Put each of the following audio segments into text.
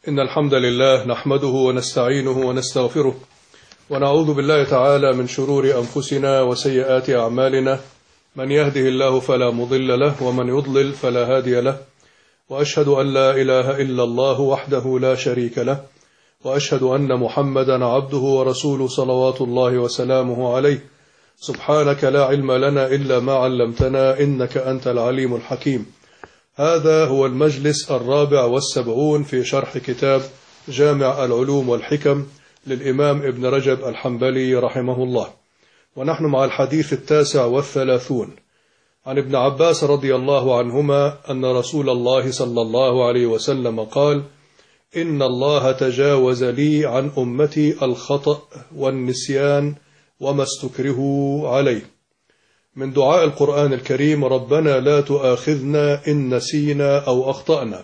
إن الحمد لله نحمده ونستعينه ونستغفره ونعوذ بالله تعالى من شرور أنفسنا وسيئات أعمالنا، من يهده الله فلا مضل له ومن يضلل فلا هادي له، وأشهد أن لا إله إلا الله وحده لا شريك له، وأشهد أن محمدا عبده ورسوله صلوات الله وسلامه عليه. سبحانك لا علم لنا إلا ما علمتنا إنك أنت العليم الحكيم. هذا هو المجلس 74 في شرح كتاب جامع العلوم والحكم للإمام ابن رجب الحنبلي رحمه الله، ونحن مع الحديث 39 عن ابن عباس رضي الله عنهما أن رسول الله صلى الله عليه وسلم قال: إن الله تجاوز لي عن أمتي الخطأ والنسيان وما استكرهوا عليه. من دعاء القرآن الكريم: ربنا لا تؤاخذنا إن نسينا أو أخطأنا.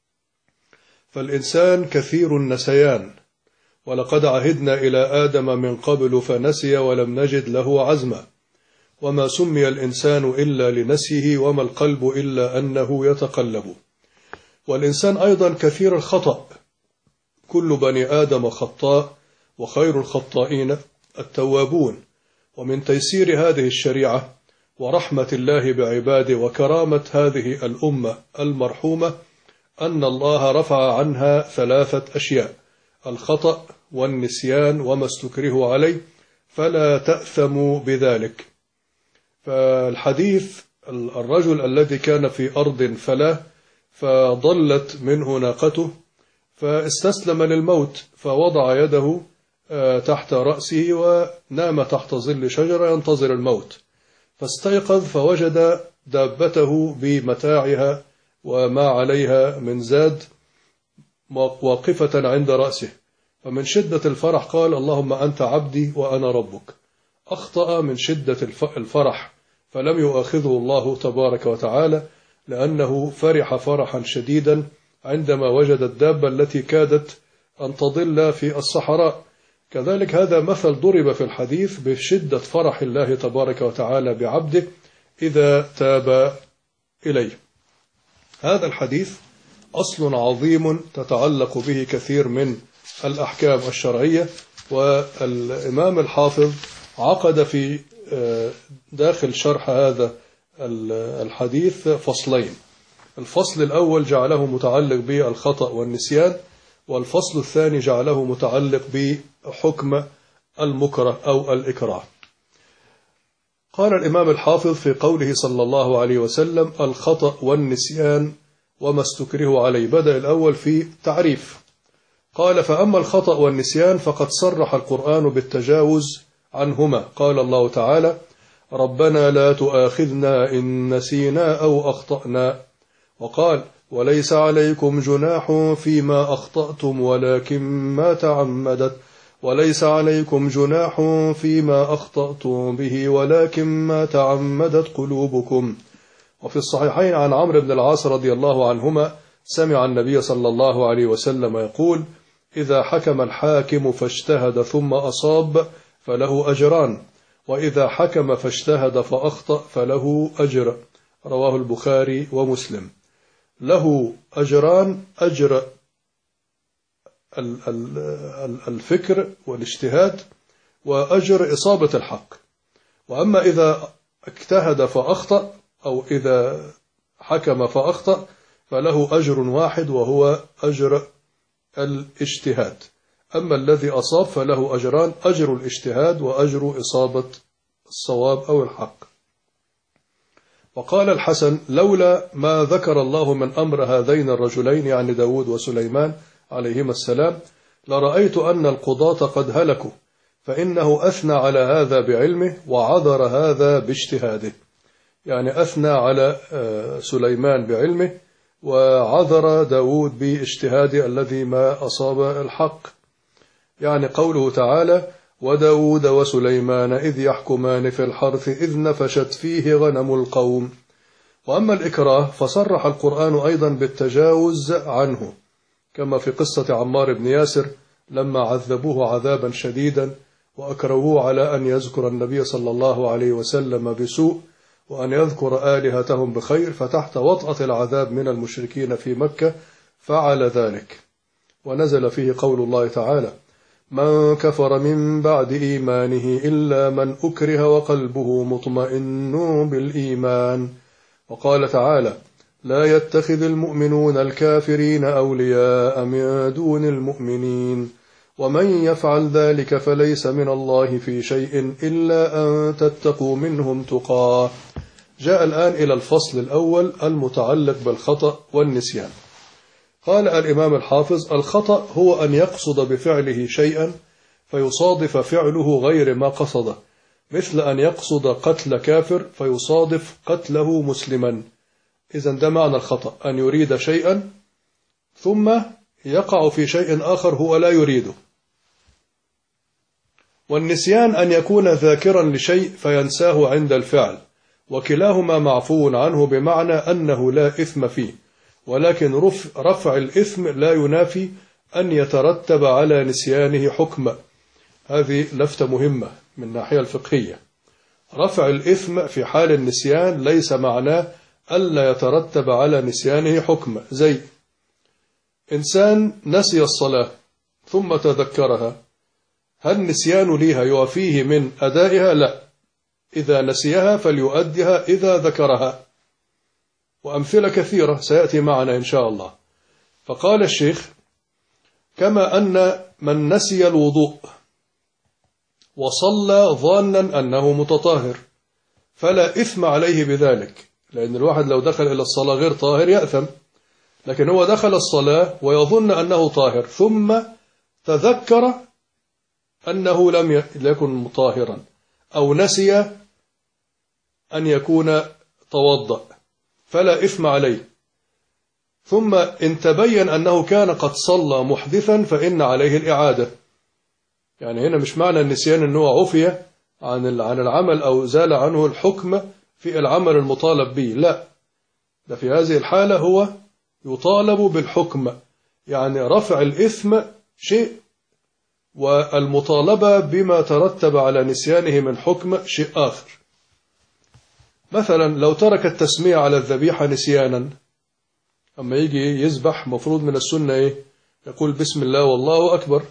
فالإنسان كثير النسيان، ولقد عهدنا إلى آدم من قبل فنسي ولم نجد له عزما. وما سمي الإنسان إلا لنسيه، وما القلب إلا أنه يتقلب. والإنسان أيضا كثير الخطأ، كل بني آدم خطاء وخير الخطائين التوابون. ومن تيسير هذه الشريعة ورحمة الله بعباده وكرامة هذه الأمة المرحومة أن الله رفع عنها 3 أشياء: الخطأ والنسيان وما استكره عليه، فلا تأثموا بذلك. فالحديث: الرجل الذي كان في أرض فلاة فضلت منه ناقته فاستسلم للموت، فوضع يده تحت رأسه ونام تحت ظل شجرة ينتظر الموت، فاستيقظ فوجد دابته بمتاعها وما عليها من زاد واقفة عند رأسه، فمن شدة الفرح قال: اللهم أنت عبدي وأنا ربك. أخطأ من شدة الفرح فلم يؤاخذه الله تبارك وتعالى، لأنه فرح فرحا شديدا عندما وجد الدابة التي كادت أن تضل في الصحراء. كذلك هذا مثل ضرب في الحديث بشدة فرح الله تبارك وتعالى بعبده إذا تاب إليه. هذا الحديث أصل عظيم تتعلق به كثير من الأحكام الشرعية، والإمام الحافظ عقد في داخل شرح هذا الحديث فصلين. الفصل الأول جعله متعلق بالخطأ والنسيان، والفصل الثاني جعله متعلق بحكم المكره أو الإكراه. قال الإمام الحافظ في قوله صلى الله عليه وسلم: الخطأ والنسيان وما استكره عليه. بدأ الأول في تعريف، قال: فأما الخطأ والنسيان فقد صرح القرآن بالتجاوز عنهما. قال الله تعالى: ربنا لا تؤاخذنا إن نسينا أو أخطأنا. وقال: وليس عليكم جناح فيما أخطأتم ولكن ما تعمدت، وليس عليكم جناح فيما أخطأتم به ولكن ما تعمدت قلوبكم. وفي الصحيحين عن عمرو بن العاص رضي الله عنهما سمع النبي صلى الله عليه وسلم يقول: إذا حكم الحاكم فاجتهد ثم أصاب فله أجران، وإذا حكم فاجتهد فأخطأ فله أجر. رواه البخاري ومسلم. له أجران: أجر الفكر والاجتهاد، وأجر إصابة الحق. وأما إذا اجتهد فأخطأ أو إذا حكم فأخطأ فله أجر واحد وهو أجر الاجتهاد. أما الذي أصاب فله أجران: أجر الاجتهاد وأجر إصابة الصواب أو الحق. وقال الحسن: لولا ما ذكر الله من أمر هذين الرجلين، يعني داود وسليمان عليهما السلام، لرأيت أن القضاة قد هلكوا، فإنه أثنى على هذا بعلمه وعذر هذا باجتهاده. يعني أثنى على سليمان بعلمه وعذر داود باجتهاده الذي ما أصاب الحق. يعني قوله تعالى: وداود وسليمان إذ يحكمان في الحرث إذ نفشت فيه غنم القوم. وأما الإكراه فصرح القرآن أيضا بالتجاوز عنه، كما في قصة عمار بن ياسر لما عذبوه عذابا شديدا وأكرهوه على أن يذكر النبي صلى الله عليه وسلم بسوء وأن يذكر آلهتهم بخير، فتحت وطأة العذاب من المشركين في مكة فعل ذلك. ونزل فيه قول الله تعالى: من كفر من بعد إيمانه إلا من أكره وقلبه مطمئن بالإيمان. وقال تعالى: لا يتخذ المؤمنون الكافرين أولياء من دون المؤمنين ومن يفعل ذلك فليس من الله في شيء إلا أن تتقوا منهم تقاه. جاء الآن إلى الفصل الأول المتعلق بالخطأ والنسيان. قال الإمام الحافظ: الخطأ هو أن يقصد بفعله شيئا فيصادف فعله غير ما قصده، مثل أن يقصد قتل كافر فيصادف قتله مسلما. إذن ده معنى الخطأ، أن يريد شيئا ثم يقع في شيء آخر هو لا يريده. والنسيان أن يكون ذاكرا لشيء فينساه عند الفعل، وكلاهما معفو عنه بمعنى أنه لا إثم فيه، ولكن رفع الإثم لا ينافي أن يترتب على نسيانه حكم. هذه لفتة مهمة من الناحية الفقهية. رفع الإثم في حال النسيان ليس معناه ألا يترتب على نسيانه حكم. زي إنسان نسي الصلاة ثم تذكرها، هل نسيان ليها يوفيه من أدائها؟ لا، إذا نسيها فليؤدها إذا ذكرها. وأمثلة كثيرة سيأتي معنا إن شاء الله. فقال الشيخ: كما أن من نسي الوضوء وصلى ظانا أنه متطهر فلا إثم عليه بذلك، لأن الواحد لو دخل إلى الصلاة غير طاهر يأثم، لكن هو دخل الصلاة ويظن أنه طاهر ثم تذكر أنه لم يكن مطاهرا، أو نسي أن يكون توضأ، فلا إثم عليه. ثم إن تبين أنه كان قد صلى محدثا فإن عليه الإعادة. يعني هنا مش معنى النسيان أنه عفي عن العمل أو زال عنه الحكم في العمل المطالب به، لا، ده في هذه الحالة هو يطالب بالحكم، يعني رفع الإثم شيء والمطالبة بما ترتب على نسيانه من حكم شيء آخر. مثلا لو ترك التسمية على الذبيحة نسيانا، أما يجي يذبح مفروض من السنة يقول بسم الله والله أكبر.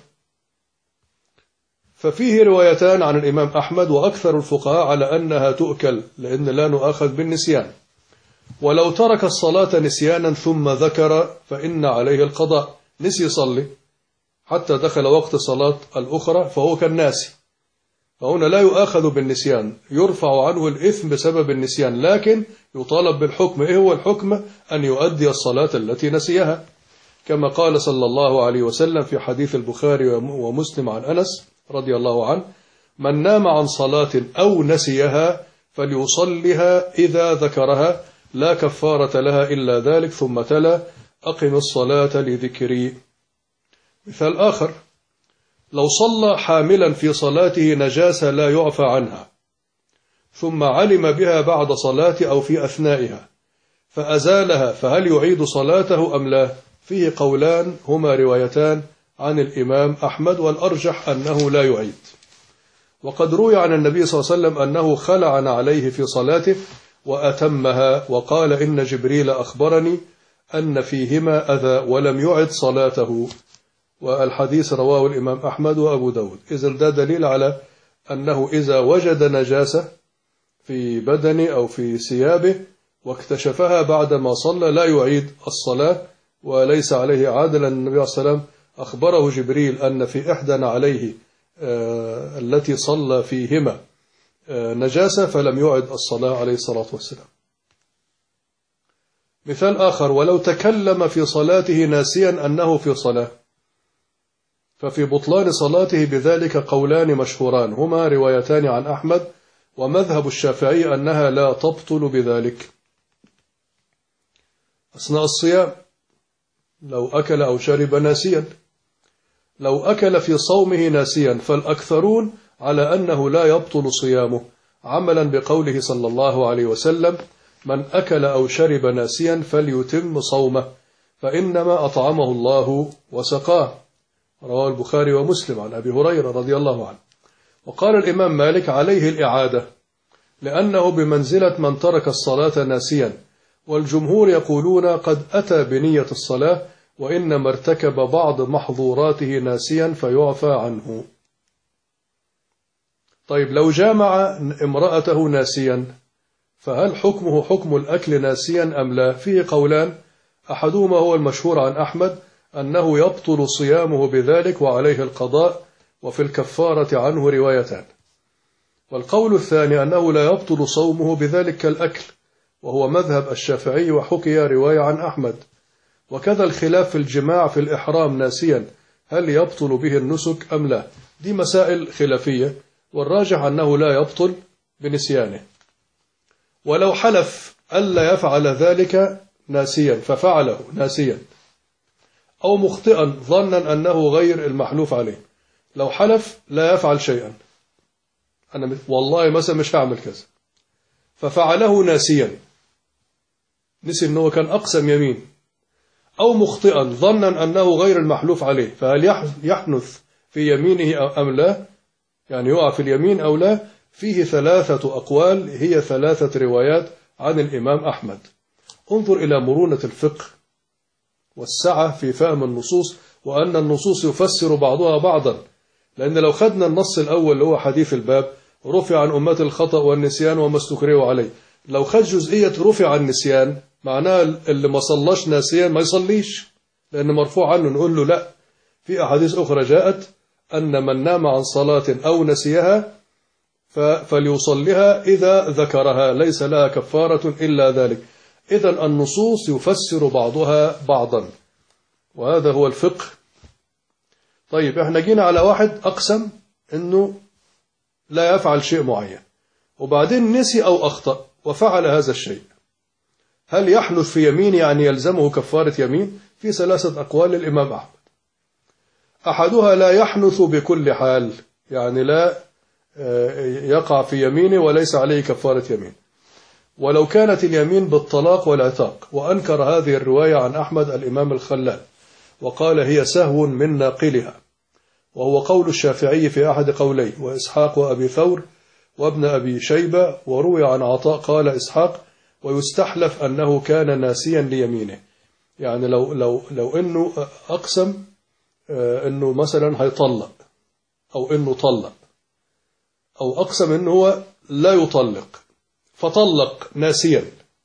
ففيه روايتان عن الإمام أحمد وأكثر الفقهاء على أنها تؤكل، لأن لا نؤاخذ بالنسيان. ولو ترك الصلاة نسيانا ثم ذكر فإن عليه القضاء، نسي يصلي حتى دخل وقت صلاة الأخرى فهو كالناسي، فهنا لا يؤاخذ بالنسيان، يرفع عنه الإثم بسبب النسيان، لكن يطالب بالحكم. إيه هو الحكم؟ أن يؤدي الصلاة التي نسيها، كما قال صلى الله عليه وسلم في حديث البخاري ومسلم عن أنس رضي الله عنه: من نام عن صلاة أو نسيها فليصلها إذا ذكرها لا كفارة لها إلا ذلك، ثم تلا: أقم الصلاة لذكري. مثال آخر: لو صلى حاملا في صلاته نجاسة لا يعفى عنها، ثم علم بها بعد صلاة أو في أثنائها فأزالها، فهل يعيد صلاته أم لا؟ فيه قولان هما روايتان عن الإمام أحمد، والأرجح أنه لا يعيد. وقد روي عن النبي صلى الله عليه وسلم أنه خلع عليه في صلاته وأتمها، وقال: إن جبريل أخبرني أن فيهما أذى، ولم يعد صلاته. والحديث رواه الإمام أحمد وأبو داود. إذن ده دليل على أنه إذا وجد نجاسة في بدنه أو في ثيابه واكتشفها بعدما صلى لا يعيد الصلاة وليس عليه عادة، لأن النبي صلى الله عليه وسلم أخبره جبريل أن في إحدى عليه التي صلى فيهما نجاسة فلم يعد الصلاة عليه الصلاة والسلام. مثال آخر: ولو تكلم في صلاته ناسيا أنه في صلاة، ففي بطلان صلاته بذلك قولان مشهوران هما روايتان عن أحمد، ومذهب الشافعي أنها لا تبطل بذلك. أثناء الصيام لو أكل أو شرب ناسيا، لو أكل في صومه ناسيا فالأكثرون على أنه لا يبطل صيامه، عملا بقوله صلى الله عليه وسلم: من أكل أو شرب ناسيا فليتم صومه فإنما أطعمه الله وسقاه. رواه البخاري ومسلم عن أبي هريرة رضي الله عنه. وقال الإمام مالك: عليه الإعادة، لأنه بمنزلة من ترك الصلاة ناسيا، والجمهور يقولون قد أتى بنية الصلاة وإنما ارتكب بعض محظوراته ناسيا فيعفى عنه. طيب لو جامع امرأته ناسيا فهل حكمه حكم الأكل ناسيا أم لا؟ فيه قولان، أحدهما هو المشهور عن أحمد أنه يبطل صيامه بذلك وعليه القضاء، وفي الكفارة عنه روايتان. والقول الثاني أنه لا يبطل صومه بذلك كالأكل، وهو مذهب الشافعي وحكي رواية عن أحمد. وكذا الخلاف في الجماع في الإحرام ناسيا، هل يبطل به النسك أم لا؟ دي مسائل خلافية، والراجح أنه لا يبطل بنسيانه. ولو حلف ألا يفعل ذلك ناسيا ففعله ناسيا أو مخطئا ظنا أنه غير المحلوف عليه، لو حلف لا يفعل شيئا، أنا والله مثلا مش هعمل كذا، ففعله ناسيا، نسي أنه كان أقسم يمين، أو مخطئا ظنا أنه غير المحلوف عليه، فهل يحنث في يمينه أم لا؟ يعني يقع في اليمين أو لا؟ فيه ثلاثة أقوال، هي ثلاثة روايات عن الإمام أحمد. انظر إلى مرونة الفقه والسعة في فهم النصوص، وأن النصوص يفسر بعضها بعضا. لأن لو خدنا النص الأول اللي هو حديث الباب، رفع عن أمة الخطأ والنسيان وما استكرهوا عليه، لو خد جزئية رفع عن النسيان معناها اللي ما صلاش ناسيا ما يصليش، لأن مرفوع عنه. نقول له لا، في أحاديث أخرى جاءت أن من نام عن صلاة أو نسيها فليصلها إذا ذكرها، ليس لها كفارة إلا ذلك. إذن النصوص يفسر بعضها بعضا، وهذا هو الفقه. طيب احنا جينا على واحد أقسم أنه لا يفعل شيء معين، وبعدين نسي أو أخطأ وفعل هذا الشيء، هل يحنث في يمين يعني يلزمه كفارة يمين؟ في ثلاثة أقوال للإمام أحمد. أحدها لا يحنث بكل حال، يعني لا يقع في يمينه وليس عليه كفارة يمين، ولو كانت اليمين بالطلاق والعتاق. وأنكر هذه الرواية عن أحمد الإمام الخلال، وقال هي سهو من ناقلها، وهو قول الشافعي في أحد قوليه، وإسحاق وأبي ثور وابن أبي شيبة. وروي عن عطاء قال إسحاق ويستحلف أنه كان ناسيا ليمينه، يعني لو أنه أقسم أنه مثلا هيطلق، أو أنه طلق، أو أقسم أنه هو لا يطلق فطلق ناسيا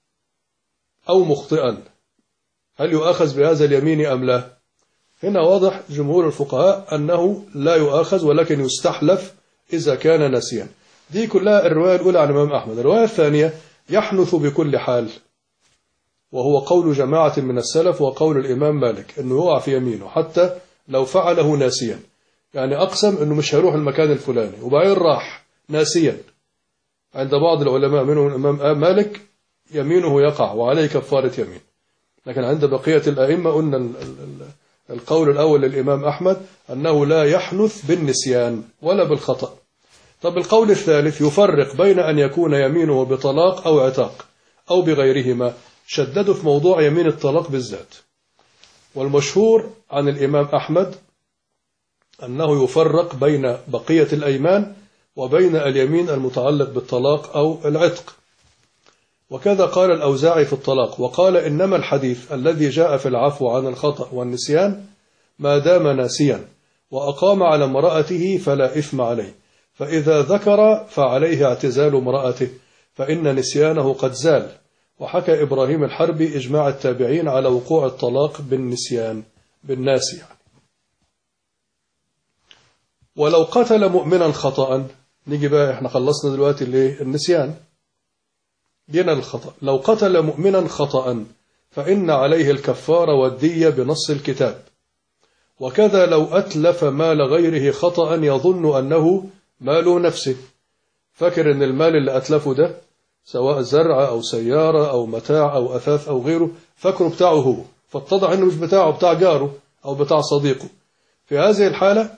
أو مخطئا، هل يؤاخذ بهذا اليمين أم لا؟ هنا واضح جمهور الفقهاء أنه لا يؤاخذ، ولكن يستحلف إذا كان ناسيا. دي كلها الرواية الأولى عن الإمام أحمد. الرواية الثانية يحنث بكل حال، وهو قول جماعة من السلف وقول الإمام مالك، أنه يقع في يمينه حتى لو فعله ناسيا، يعني أقسم أنه مش هيروح المكان الفلاني وبعدين راح ناسيا. عند بعض العلماء منهم الإمام مالك يمينه يقع وعليه كفارة يمين، لكن عند بقية الأئمة قلنا القول الأول للإمام أحمد أنه لا يحنث بالنسيان ولا بالخطأ. طب القول الثالث يفرق بين أن يكون يمينه بطلاق أو عتاق أو بغيرهما، شددوا في موضوع يمين الطلاق بالذات. والمشهور عن الإمام أحمد أنه يفرق بين بقية الأيمان وبين اليمين المتعلق بالطلاق أو العتق. وكذا قال الأوزاعي في الطلاق، وقال إنما الحديث الذي جاء في العفو عن الخطأ والنسيان ما دام ناسيا وأقام على امرأته فلا إثم عليه، فإذا ذكر فعليه اعتزال امرأته فإن نسيانه قد زال. وحكى إبراهيم الحربي إجماع التابعين على وقوع الطلاق بالنسيان، بالناس يعني. ولو قتل مؤمنا خطأ، نيجي بقى احنا خلصنا دلوقتي النسيان، جينا الخطأ. لو قتل مؤمنا خطأ فإن عليه الكفارة والدية بنص الكتاب. وكذا لو أتلف مال غيره خطأ يظن أنه مال نفسه، فاكر أن المال اللي أتلفه ده سواء زرع أو سيارة أو متاع أو أثاث أو غيره، فاكره بتاعه هو، فاتضح أنه مش بتاعه، بتاع جاره أو بتاع صديقه. في هذه الحالة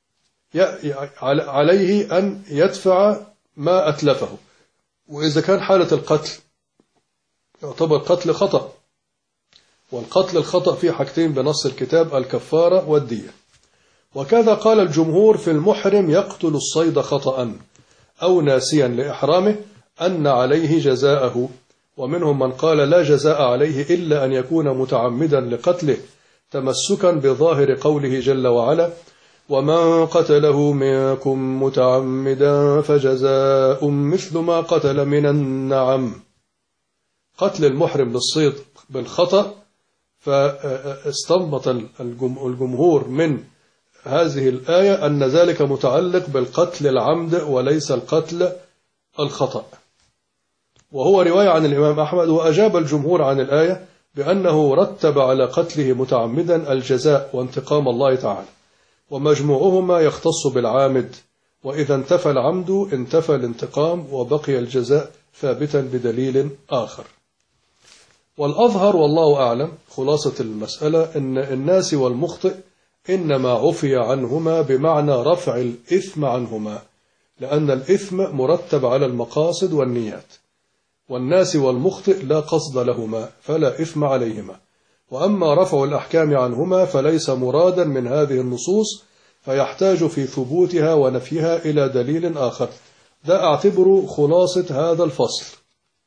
عليه أن يدفع ما أتلفه. وإذا كان حالة القتل يعتبر قتل خطأ، والقتل الخطأ فيه حاجتين بنص الكتاب، الكفارة والدية. وكذا قال الجمهور في المحرم يقتل الصيد خطأ أو ناسيا لإحرامه أن عليه جزاءه، ومنهم من قال لا جزاء عليه إلا أن يكون متعمدا لقتله، تمسكا بظاهر قوله جل وعلا: ومن قتله منكم متعمدا فجزاء مثل ما قتل من النعم. قتل المحرم للصيد بالخطأ، فاستنبط الجمهور من هذه الآية أن ذلك متعلق بالقتل العمد وليس القتل الخطأ، وهو رواية عن الإمام أحمد. وأجاب الجمهور عن الآية بأنه رتب على قتله متعمدا الجزاء وانتقام الله تعالى، ومجموعهما يختص بالعامد، وإذا انتفى العمد انتفى الانتقام وبقي الجزاء ثابتا بدليل آخر. والأظهر والله أعلم خلاصة المسألة أن الناس والمخطئ إنما عفي عنهما بمعنى رفع الإثم عنهما، لأن الإثم مرتب على المقاصد والنيات، والناس والمخطئ لا قصد لهما فلا إثم عليهما. وأما رفع الأحكام عنهما فليس مرادا من هذه النصوص، فيحتاج في ثبوتها ونفيها إلى دليل آخر. ده أعتبره خلاصة هذا الفصل،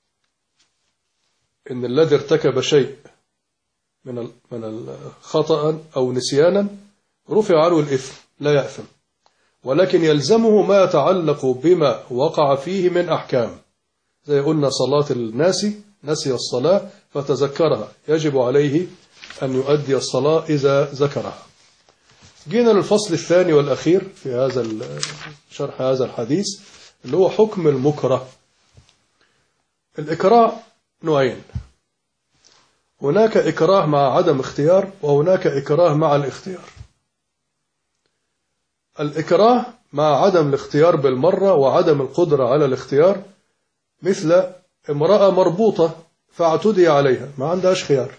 إن الذي ارتكب شيء من الخطأ أو نسيانا رفع عنه الإثم لا يأثم، ولكن يلزمه ما يتعلق بما وقع فيه من أحكام، زي قلنا صلاة الناسي، نسي الصلاة فتذكرها، يجب عليه أن يؤدي الصلاة إذا ذكرها. جينا للفصل الثاني والأخير في هذا شرح هذا الحديث، اللي هو حكم المكره. الإكراه نوعين: هناك إكراه مع عدم اختيار، وهناك إكراه مع الاختيار. الإكراه مع عدم الاختيار بالمرة وعدم القدرة على الاختيار، مثل امرأة مربوطة فاعتدي عليها ما عندهاش خيار.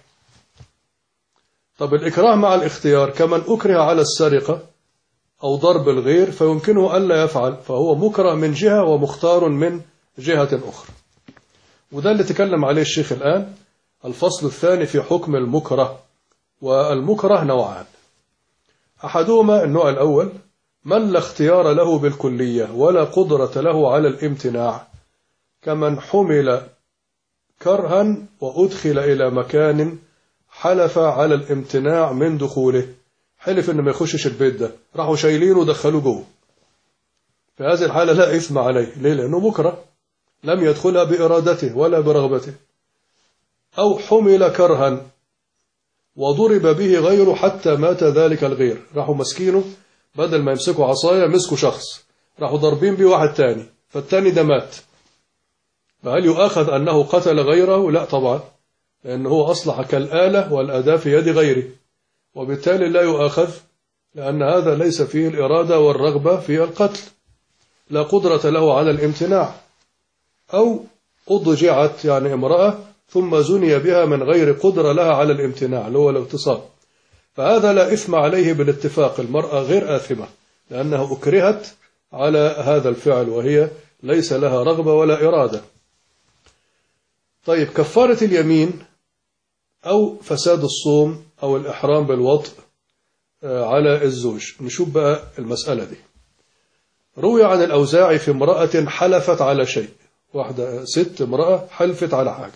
طب الإكراه مع الاختيار كمن أكره على السرقة أو ضرب الغير فيمكنه ألا يفعل، فهو مكره من جهة ومختار من جهة أخرى. وده اللي تكلم عليه الشيخ الآن، الفصل الثاني في حكم المكره. والمكره نوعان: أحدهما النوع الأول من لا اختيار له بالكلية ولا قدرة له على الامتناع، كمن حمل كرها وأدخل إلى مكان حلف على الامتناع من دخوله، حلف إنه ما يخشش البيت ده، راحوا شايلينه ودخلوه جوه. في هذه الحالة لا إثم عليه، ليه؟ لأنه مكره لم يدخلها بإرادته ولا برغبته. أو حمل كرها وضرب به غيره حتى مات ذلك الغير، راحوا مسكينه بدل ما يمسكوا عصاية مسكوا شخص، راحوا ضربين به واحد تاني، فالتاني ده مات. فهل يؤاخذ أنه قتل غيره؟ لا طبعا، لأنه أصلح كالآلة والأداة في يد غيره، وبالتالي لا يؤاخذ، لأن هذا ليس فيه الإرادة والرغبة في القتل، لا قدرة له على الامتناع. أو أضجعت يعني امرأة ثم زني بها من غير قدرة لها على الامتناع اللي هو الاغتصاب، فهذا لا إثم عليه بالاتفاق، المرأة غير آثمة لأنها أكرهت على هذا الفعل وهي ليس لها رغبة ولا إرادة. طيب كفارة اليمين أو فساد الصوم أو الإحرام بالوطء على الزوج، نشوف بقى المسألة دي. روي عن الأوزاعي في امرأة حلفت على شيء، واحدة ست امرأة حلفت على حاجة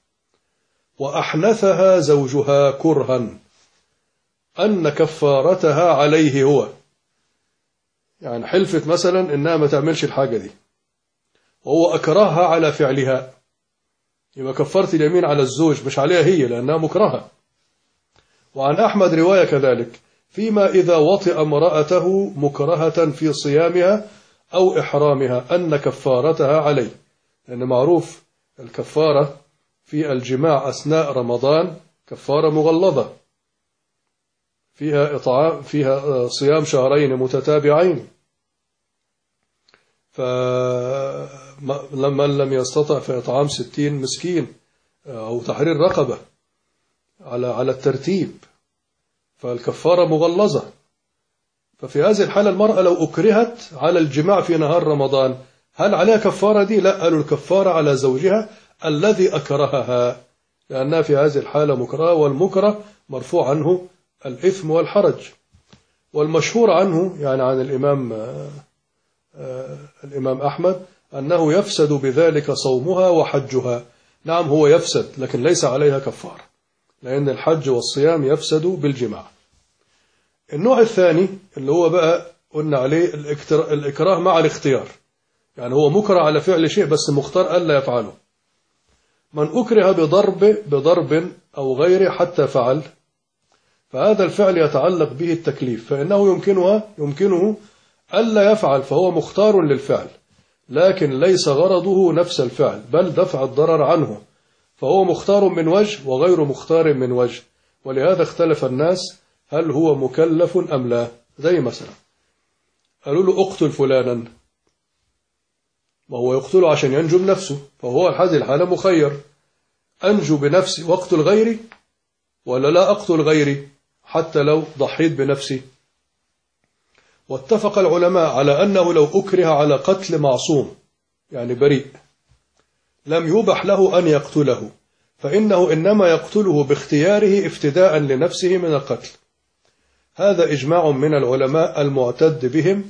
وأحنثها زوجها كرها أن كفارتها عليه هو، يعني حلفت مثلا إنها ما تعملش الحاجة دي وهو أكرهها على فعلها، يبقى كفارة اليمين على الزوج مش عليها هي لأنها مكرهة. وعن أحمد رواية كذلك فيما إذا وطئ امرأته مكرهة في صيامها أو إحرامها أن كفارتها عليه، لأن معروف الكفارة في الجماع أثناء رمضان كفارة مغلظة، فيها صيام شهرين متتابعين، فلما لم يستطع فإطعام 60 مسكين أو تحرير رقبة على الترتيب، فالكفارة مغلظة. ففي هذه الحالة المرأة لو أكرهت على الجماع في نهار رمضان هل عليها كفارة دي؟ لا، قالوا الكفارة على زوجها الذي أكرهها، لأنها في هذه الحالة مكرهة، والمكره مرفوع عنه الإثم والحرج. والمشهور عنه يعني عن الإمام أحمد أنه يفسد بذلك صومها وحجها. نعم هو يفسد لكن ليس عليها كفارة، لأن الحج والصيام يفسدوا بالجماع. النوع الثاني اللي هو بقى قلنا عليه الإكراه مع الاختيار، يعني هو مكره على فعل شيء بس مختار ألا يفعله. من أكره بضرب أو غيره حتى فعل، فهذا الفعل يتعلق به التكليف، فإنه يمكنه ألا يفعل، فهو مختار للفعل، لكن ليس غرضه نفس الفعل بل دفع الضرر عنه، فهو مختار من وجه وغير مختار من وجه، ولهذا اختلف الناس هل هو مكلف أم لا. زي مثلا قالوا له اقتل فلانا، وهو يقتله عشان ينجو بنفسه، فهو هذه الحالة مخير، أنجو بنفسي واقتل غيري ولا لا أقتل غيري حتى لو ضحيت بنفسي. واتفق العلماء على أنه لو أكره على قتل معصوم يعني بريء لم يبح له أن يقتله، فإنه إنما يقتله باختياره افتداء لنفسه من القتل. هذا إجماع من العلماء المعتد بهم.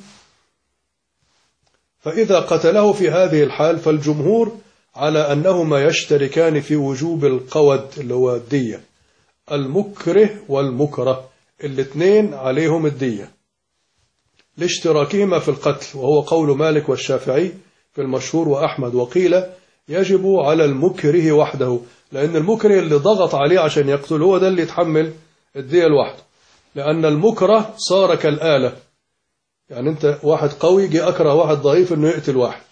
فإذا قتله في هذه الحال فالجمهور على أنهما يشتركان في وجوب القود اللي هو الدية، المكره والمكره الاثنين عليهم الدية لاشتراكهما في القتل، وهو قول مالك والشافعي في المشهور وأحمد. وقيل يجب على المكره وحده، لأن المكره اللي ضغط عليه عشان يقتل هو ده اللي يتحمل الدية لوحده، لأن المكره صار كالآلة، يعني أنت واحد قوي جي أكره واحد ضعيف أنه يقتل واحد،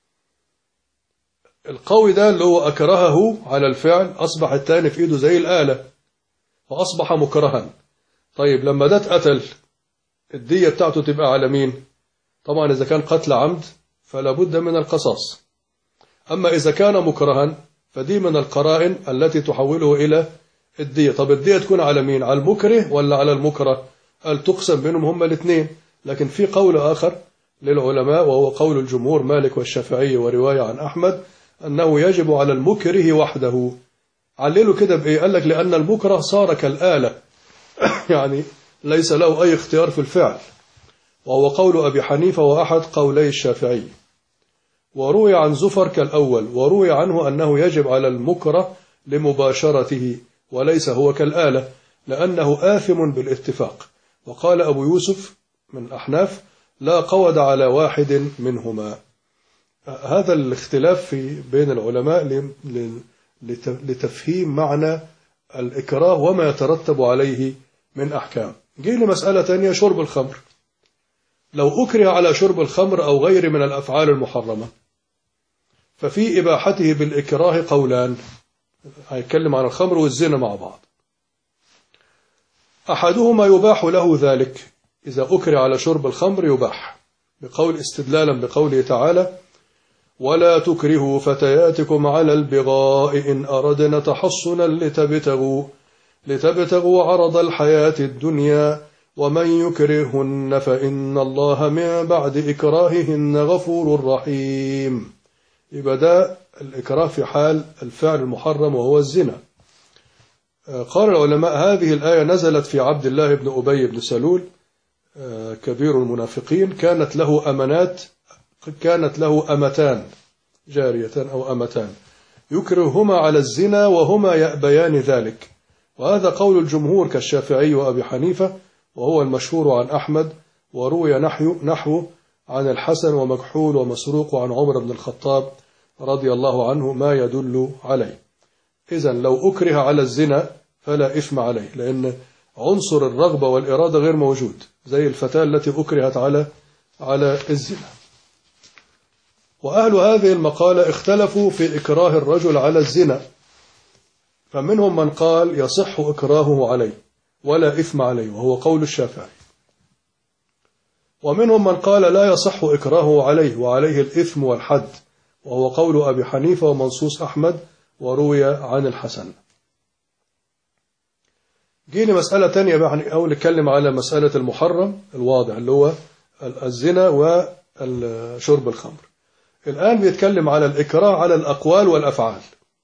القوي ده اللي هو أكرهه على الفعل أصبح الثاني في إيده زي الآلة فأصبح مكرها. طيب لما ده اتقتل الدية بتاعته تبقى على مين؟ طبعا إذا كان قتل عمد فلا بد من القصاص، أما إذا كان مكرها فدي من القرائن التي تحوله إلى الدية. طب الدية تكون على مين؟ على المكره ولا على المكره؟ قال تقسم بينهم هما الاثنين، لكن في قول آخر للعلماء وهو قول الجمهور مالك والشافعي ورواية عن أحمد أنه يجب على المكره وحده. عللوا كده بإيه؟ قال لك لأن المكره صار كالآلة يعني ليس له أي اختيار في الفعل، وهو قول أبي حنيفة وأحد قولي الشافعي. وروي عن زفر كالأول، وروي عنه أنه يجب على المكره لمباشرته وليس هو كالآلة لأنه آثم بالاتفاق. وقال أبو يوسف من الأحناف لا قود على واحد منهما. هذا الاختلاف بين العلماء لتفهيم معنى الإكراه وما يترتب عليه من أحكام. جه لمسألة تانية، شرب الخمر. لو أكره على شرب الخمر أو غير من الأفعال المحرمة ففي إباحته بالإكراه قولان، هيتكلم عن الخمر والزنا مع بعض. أحدهما يباح له ذلك، إذا أكره على شرب الخمر يباح بقول استدلالا بقوله تعالى ولا تكرهوا فتياتكم على البغاء إن أردنا تحصنا لتبتغوا عرض الحياة الدنيا ومن يكرهن فإن الله من بعد إكراههن غفور رحيم. يبقى ده الإكراه في حال الفعل المحرم وهو الزنا. قال العلماء هذه الآية نزلت في عبد الله بن أبي بن سلول كبير المنافقين، كانت له أمتان جاريتان أو أمتان يكرههما على الزنا وهما يأبيان ذلك، وهذا قول الجمهور كالشافعي وأبي حنيفة، وهو المشهور عن أحمد، وروي نحو عن الحسن ومكحول ومسروق عن عمر بن الخطاب رضي الله عنه ما يدل عليه. إذن لو أكره على الزنا فلا إثم عليه، لأن عنصر الرغبة والإرادة غير موجود زي الفتاة التي أكرهت على الزنا. وأهل هذه المقالة اختلفوا في إكراه الرجل على الزنا، فمنهم من قال يصح إكراهه عليه ولا إثم عليه وهو قول الشافعي، ومنهم من قال لا يصح إكراهه عليه وعليه الإثم والحد وهو قول أبي حنيفة ومنصوص أحمد وروي عن الحسن. جيني مسألة تانية بقى، أو نتكلم على مسألة المحرم الواضح اللي هو الزنا وشرب الخمر. الآن بيتكلم على الإكراه على الأقوال والأفعال.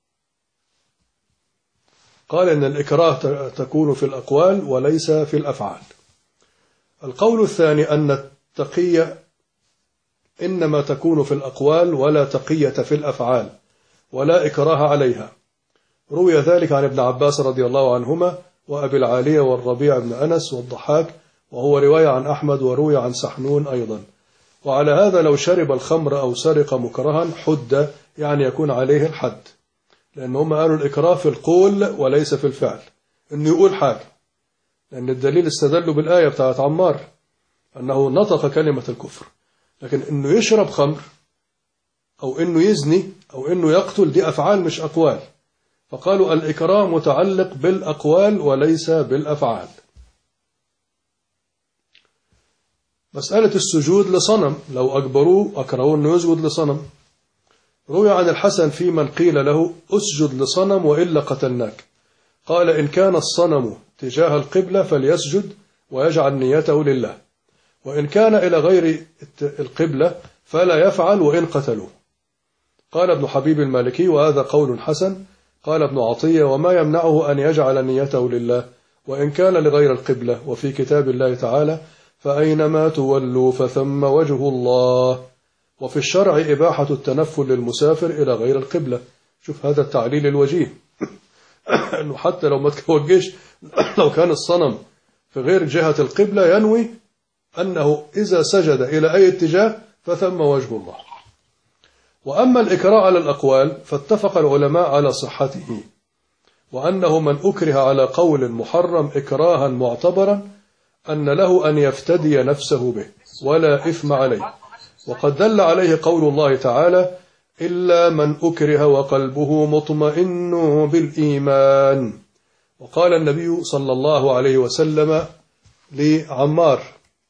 قال إن الإكراه تكون في الأقوال وليس في الأفعال. القول الثاني أن التقية إنما تكون في الأقوال ولا تقية في الأفعال ولا إكراه عليها، روي ذلك عن ابن عباس رضي الله عنهما وأبي العالية والربيع بن أنس والضحاك، وهو رواية عن أحمد وروي عن سحنون أيضا. وعلى هذا لو شرب الخمر أو سرق مكرها حد، يعني يكون عليه الحد، لأن هم قالوا الإكراه في القول وليس في الفعل، إنه يقول حاجة، لأن الدليل استدلوا بالآية بتاعت عمار أنه نطق كلمة الكفر، لكن إنه يشرب خمر أو إنه يزني أو إنه يقتل دي أفعال مش أقوال، فقالوا الإكراه متعلق بالأقوال وليس بالأفعال. مسألة السجود لصنم، لو أجبروه أكرهوه أنه يسجد لصنم، روي عن الحسن في من قيل له أسجد لصنم وإلا قتلناك، قال إن كان الصنم تجاه القبلة فليسجد ويجعل نيته لله، وإن كان إلى غير القبلة فلا يفعل وإن قتلوه. قال ابن حبيب المالكي وهذا قول حسن. قال ابن عطية وما يمنعه أن يجعل نيته لله وإن كان لغير القبلة، وفي كتاب الله تعالى فأينما تولوا فثم وجه الله، وفي الشرع إباحة التنفل للمسافر إلى غير القبلة. شوف هذا التعليل الوجيه أنه حتى لو ما توجهش، لو كان الصنم في غير جهة القبلة ينوي أنه إذا سجد إلى أي اتجاه فثم وجه الله. وأما الإكراه على الأقوال فاتفق العلماء على صحته، وأنه من أكره على قول محرم إكراها معتبرا أن له أن يفتدي نفسه به ولا إثم عليه، وقد دل عليه قول الله تعالى إلا من أكره وقلبه مطمئن بالإيمان. وقال النبي صلى الله عليه وسلم لعمار،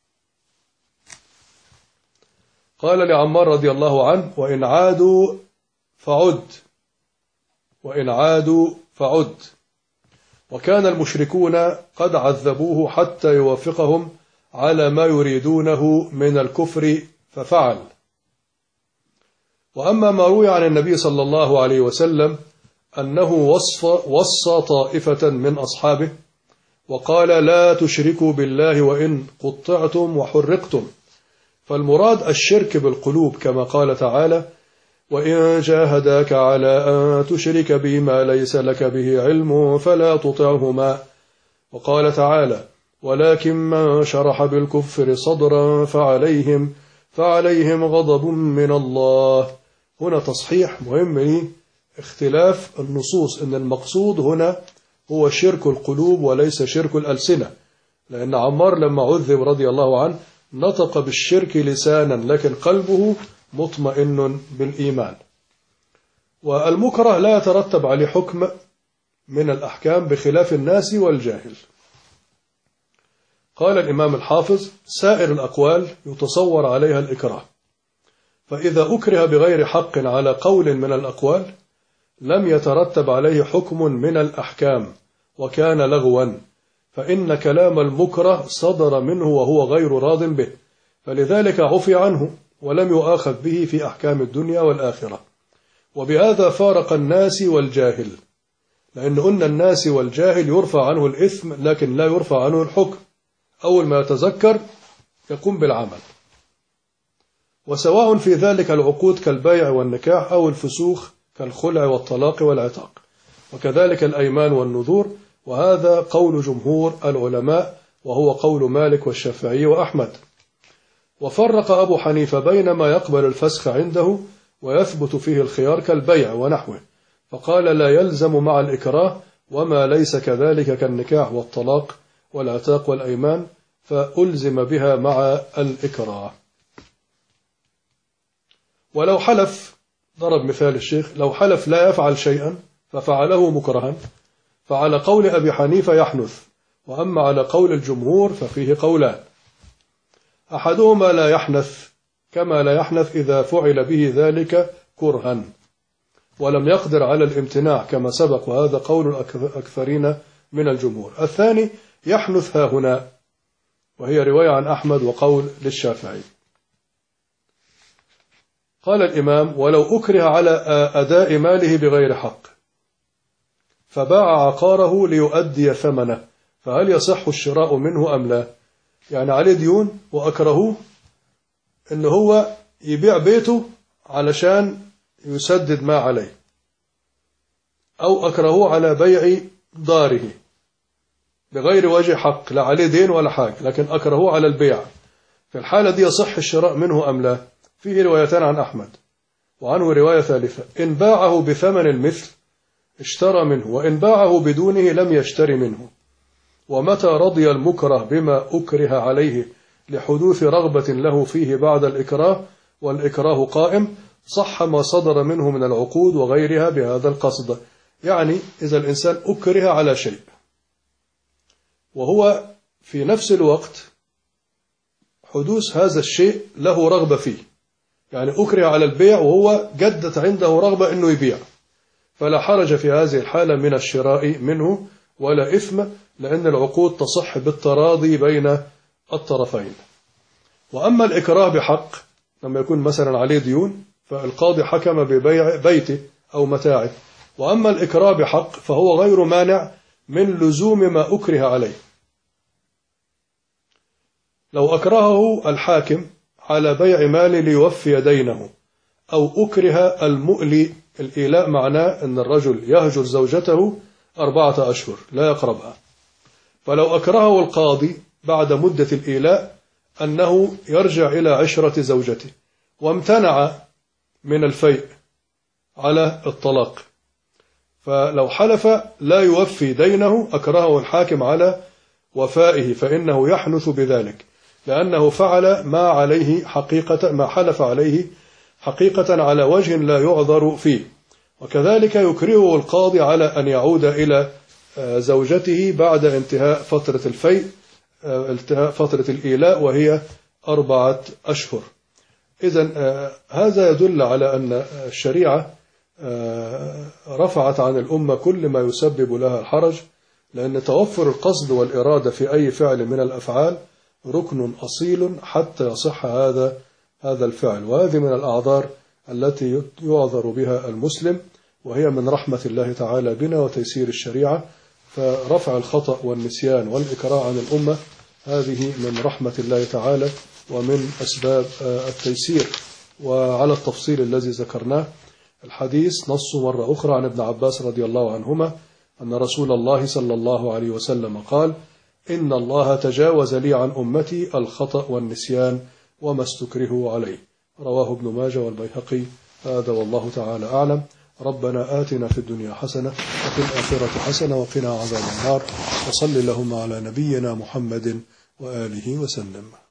قال لعمار رضي الله عنه وإن عادوا فعد، وإن عادوا فعد. وكان المشركون قد عذبوه حتى يوافقهم على ما يريدونه من الكفر ففعل. وأما ما روي عن النبي صلى الله عليه وسلم أنه وصى طائفة من أصحابه وقال لا تشركوا بالله وإن قطعتم وحرقتم، فالمراد الشرك بالقلوب كما قال تعالى وإن جاهداك على أن تشرك بما ليس لك به علم فلا تطعهما. وقال تعالى ولكن من شرح بالكفر صدرا فعليهم غضب من الله. هنا تصحيح مهم لي اختلاف النصوص، أن المقصود هنا هو شرك القلوب وليس شرك الألسنة، لأن عمار لما عذب رضي الله عنه نطق بالشرك لسانا لكن قلبه مطمئن بالإيمان. والمكره لا يترتب عليه حكم من الأحكام بخلاف الناس والجاهل. قال الإمام الحافظ سائر الأقوال يتصور عليها الإكراه، فإذا أكره بغير حق على قول من الأقوال لم يترتب عليه حكم من الأحكام وكان لغوا، فإن كلام المكره صدر منه وهو غير راض به، فلذلك عفي عنه ولم يؤاخذ به في أحكام الدنيا والآخرة. وبهذا فارق الناس والجاهل، لأن قلنا الناس والجاهل يرفع عنه الإثم لكن لا يرفع عنه الحكم، أول ما يتذكر يقوم بالعمل. وسواء في ذلك العقود كالبيع والنكاح أو الفسوخ كالخلع والطلاق والعتاق، وكذلك الأيمان والنذور، وهذا قول جمهور العلماء وهو قول مالك والشافعي وأحمد. وفرق أبو حنيفة بين ما يقبل الفسخ عنده ويثبت فيه الخيار كالبيع ونحوه، فقال لا يلزم مع الإكراه وما ليس كذلك كالنكاح والطلاق والعتاق والأيمان فألزم بها مع الإكراه. ولو حلف، ضرب مثال الشيخ، لو حلف لا يفعل شيئا ففعله مكرها فعلى قول أبي حنيفة يحنث، وأما على قول الجمهور ففيه قولان، أحدهما لا يحنث كما لا يحنث إذا فعل به ذلك كرها ولم يقدر على الامتناع كما سبق، وهذا قول الأكثرين من الجمهور. الثاني يحنث ها هنا، وهي رواية عن أحمد وقول للشافعي. قال الإمام ولو أكره على أداء ماله بغير حق فباع عقاره ليؤدي ثمنه فهل يصح الشراء منه أم لا؟ يعني عليه ديون وأكرهوه إن هو يبيع بيته علشان يسدد ما عليه، أو أكرهه على بيع داره بغير وجه حق، لا عليه دين ولا حاجة، لكن أكرهه على البيع، في الحالة دي يصح الشراء منه أم لا؟ فيه روايتان عن أحمد، وعنه رواية ثالثة: إن باعه بثمن المثل اشترى منه، وإن باعه بدونه لم يشتري منه. ومتى رضي المكره بما أكره عليه لحدوث رغبة له فيه بعد الإكراه والإكراه قائم، صح ما صدر منه من العقود وغيرها بهذا القصد. يعني إذا الإنسان أكره على شيء وهو في نفس الوقت حدوث هذا الشيء له رغبة فيه، يعني أكره على البيع وهو جدت عنده رغبة أنه يبيع، فلا حرج في هذه الحالة من الشراء منه ولا إثم، لأن العقود تصح بالتراضي بين الطرفين. وأما الإكراه بحق لما يكون مثلا عليه ديون فالقاضي حكم ببيع بيته أو متاعه، وأما الإكراه بحق فهو غير مانع من لزوم ما أكره عليه. لو أكرهه الحاكم على بيع مال ليوفي دينه، أو أكره المؤلي، الإيلاء معناه أن الرجل يهجر زوجته 4 أشهر لا يقربها، فلو أكرهه القاضي بعد مدة الإيلاء أنه يرجع إلى عشرة زوجته وامتنع من الفيء على الطلاق، فلو حلف لا يوفي دينه أكرهه الحاكم على وفائه، فإنه يحنث بذلك، لأنه فعل ما عليه حقيقة، ما حلف عليه حقيقة على وجه لا يعذر فيه. وكذلك يكرهه القاضي على أن يعود إلى زوجته بعد انتهاء فترة الفيء، انتهاء فترة الإيلاء وهي 4 أشهر. إذن هذا يدل على أن الشريعة رفعت عن الأمة كل ما يسبب لها الحرج، لأن توفر القصد والإرادة في أي فعل من الأفعال ركن أصيل حتى يصح هذا الفعل، وهذه من الأعذار التي يعذر بها المسلم، وهي من رحمة الله تعالى بنا وتيسير الشريعة. فرفع الخطأ والنسيان والإكراه عن الأمة هذه من رحمة الله تعالى ومن أسباب التيسير. وعلى التفصيل الذي ذكرناه الحديث نص مرة أخرى عن ابن عباس رضي الله عنهما أن رسول الله صلى الله عليه وسلم قال: إن الله تجاوز لي عن أمتي الخطأ والنسيان وما استكرهوا عليه. رواه ابن ماجه والبيهقي. هذا والله تعالى أعلم. ربنا آتنا في الدنيا حسنة وفي الآخرة حسنة وقنا عذاب النار. وصل اللهم على نبينا محمد وآله وسلم.